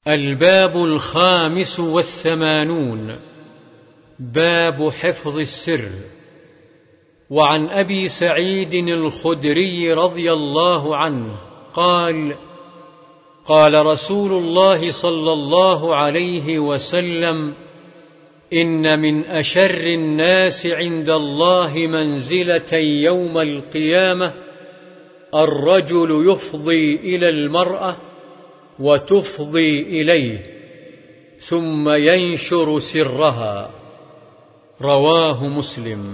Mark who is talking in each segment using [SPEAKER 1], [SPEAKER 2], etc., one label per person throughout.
[SPEAKER 1] الباب 85. باب حفظ السر. وعن أبي سعيد الخدري رضي الله عنه قال: قال رسول الله صلى الله عليه وسلم: إن من أشر الناس عند الله منزلة يوم القيامة الرجل يفضي إلى المرأة وتفضي إليه ثم ينشر سرها. رواه مسلم.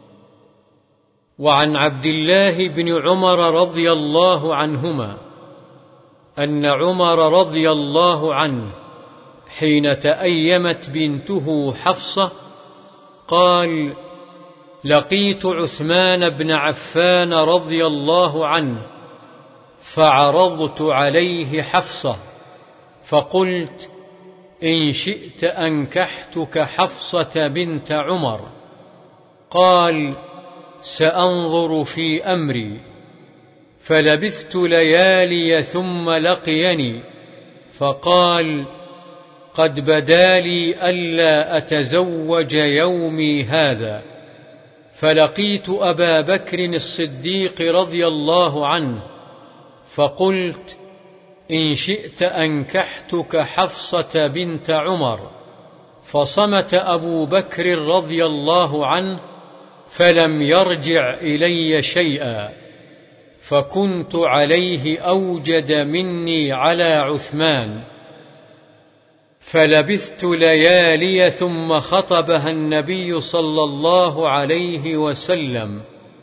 [SPEAKER 1] وعن عبد الله بن عمر رضي الله عنهما أن عمر رضي الله عنه حين تأيمت بنته حفصة قال: لقيت عثمان بن عفان رضي الله عنه فعرضت عليه حفصة فقلت: إن شئت أنكحتك حفصة بنت عمر. قال: سأنظر في أمري. فلبثت ليالي ثم لقيني فقال: قد بدا لي ألا أتزوج يومي هذا. فلقيت أبا بكر الصديق رضي الله عنه فقلت: إن شئت أنكحتك حفصة بنت عمر. فصمت أبو بكر رضي الله عنه فلم يرجع إلي شيئا، فكنت عليه أوجد مني على عثمان. فلبثت ليالي ثم خطبها النبي صلى الله عليه وسلم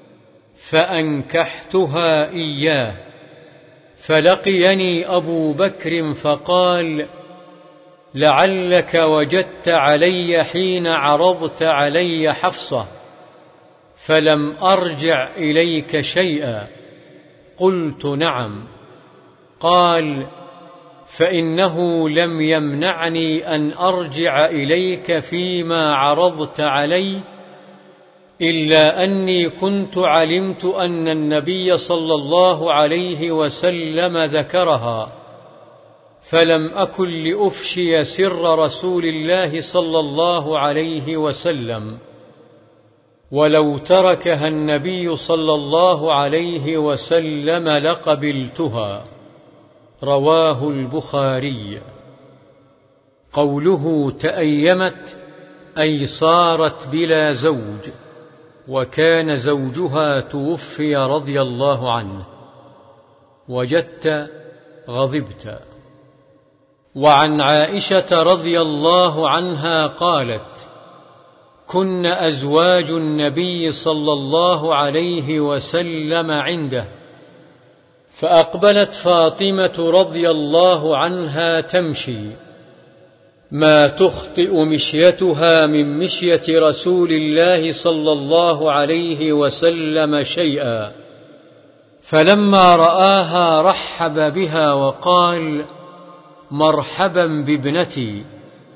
[SPEAKER 1] فأنكحتها إياه. فلقيني أبو بكر فقال: لعلك وجدت علي حين عرضت علي حفصة فلم أرجع إليك شيئا. قلت: نعم. قال: فإنه لم يمنعني أن أرجع إليك فيما عرضت علي إلا أني كنت علمت أن النبي صلى الله عليه وسلم ذكرها، فلم أكن لأفشي سر رسول الله صلى الله عليه وسلم، ولو تركها النبي صلى الله عليه وسلم لقبلتها. رواه البخاري. قوله تأيمت أي صارت بلا زوج، وكان زوجها توفي رضي الله عنه. وجدت غضبت. وعن عائشة رضي الله عنها قالت: كن أزواج النبي صلى الله عليه وسلم عنده، فأقبلت فاطمة رضي الله عنها تمشي ما تخطئ مشيتها من مشية رسول الله صلى الله عليه وسلم شيئا، فلما رآها رحب بها وقال: مرحبا بابنتي،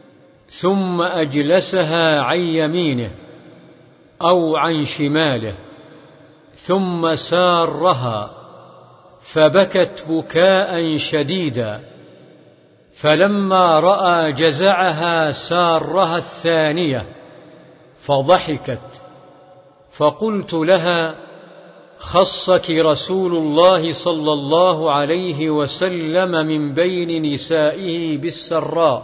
[SPEAKER 1] ثم أجلسها عن يمينه أو عن شماله، ثم سارها فبكت بكاء شديدا، فلما رأى جزعها سارها الثانية فضحكت. فقلت لها: خصك رسول الله صلى الله عليه وسلم من بين نسائه بالسراء،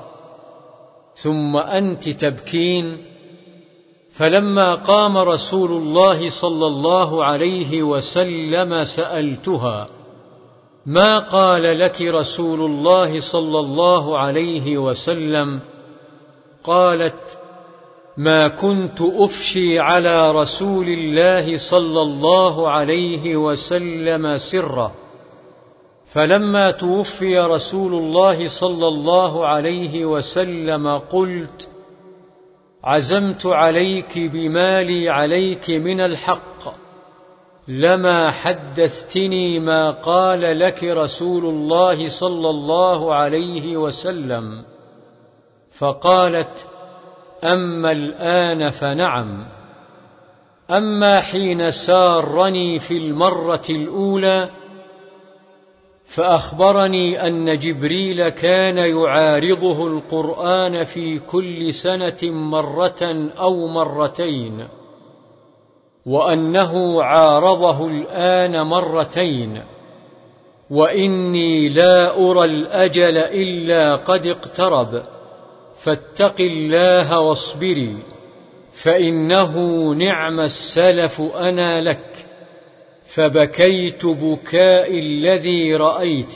[SPEAKER 1] ثم أنت تبكين؟ فلما قام رسول الله صلى الله عليه وسلم سألتها: ما قال لك رسول الله صلى الله عليه وسلم؟ قالت: ما كنت أفشي على رسول الله صلى الله عليه وسلم سره، فلما توفي رسول الله صلى الله عليه وسلم قلت: عزمت عليك بما لي عليك من الحق، لما حدثتني ما قال لك رسول الله صلى الله عليه وسلم. فقالت: أما الآن فنعم، أما حين سارني في المرة الأولى فأخبرني أن جبريل كان يعارضه القرآن في كل سنة مرة أو مرتين، وأنه عارضه الآن مرتين، وإني لا أرى الأجل إلا قد اقترب، فاتق الله واصبري، فإنه نعم السلف أنا لك. فبكيت بكاء الذي رأيت.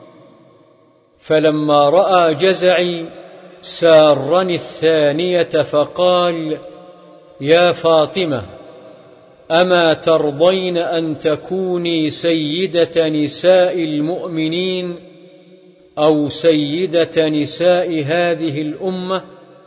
[SPEAKER 1] فلما رأى جزعي سارني الثانية فقال: يا فاطمة، أما ترضين أن تكوني سيدة نساء المؤمنين أو سيدة نساء هذه الأمة؟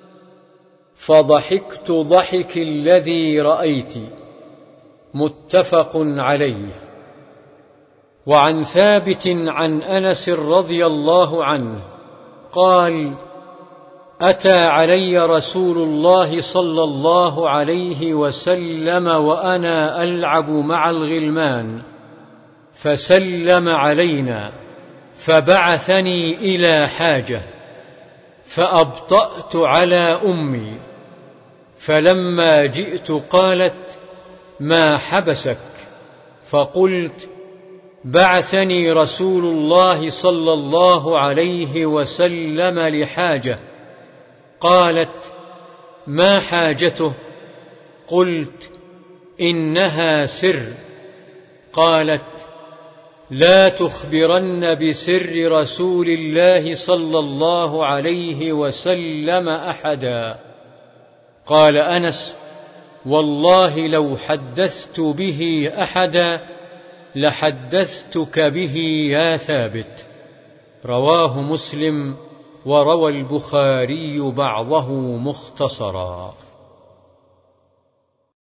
[SPEAKER 1] فضحكت ضحك الذي رأيت. متفق عليه. وعن ثابت عن أنس رضي الله عنه قال: أتى علي رسول الله صلى الله عليه وسلم وأنا ألعب مع الغلمان، فسلم علينا، فبعثني إلى حاجة، فأبطأت على أمي، فلما جئت قالت: ما حبسك؟ فقلت: بعثني رسول الله صلى الله عليه وسلم لحاجة. قالت: ما حاجته؟ قلت: إنها سر. قالت: لا تخبرن بسر رسول الله صلى الله عليه وسلم أحدا. قال أنس: والله لو حدثت به أحدا لحدثتك به يا ثابت. رواه مسلم، وروى البخاري بعضه مختصرا.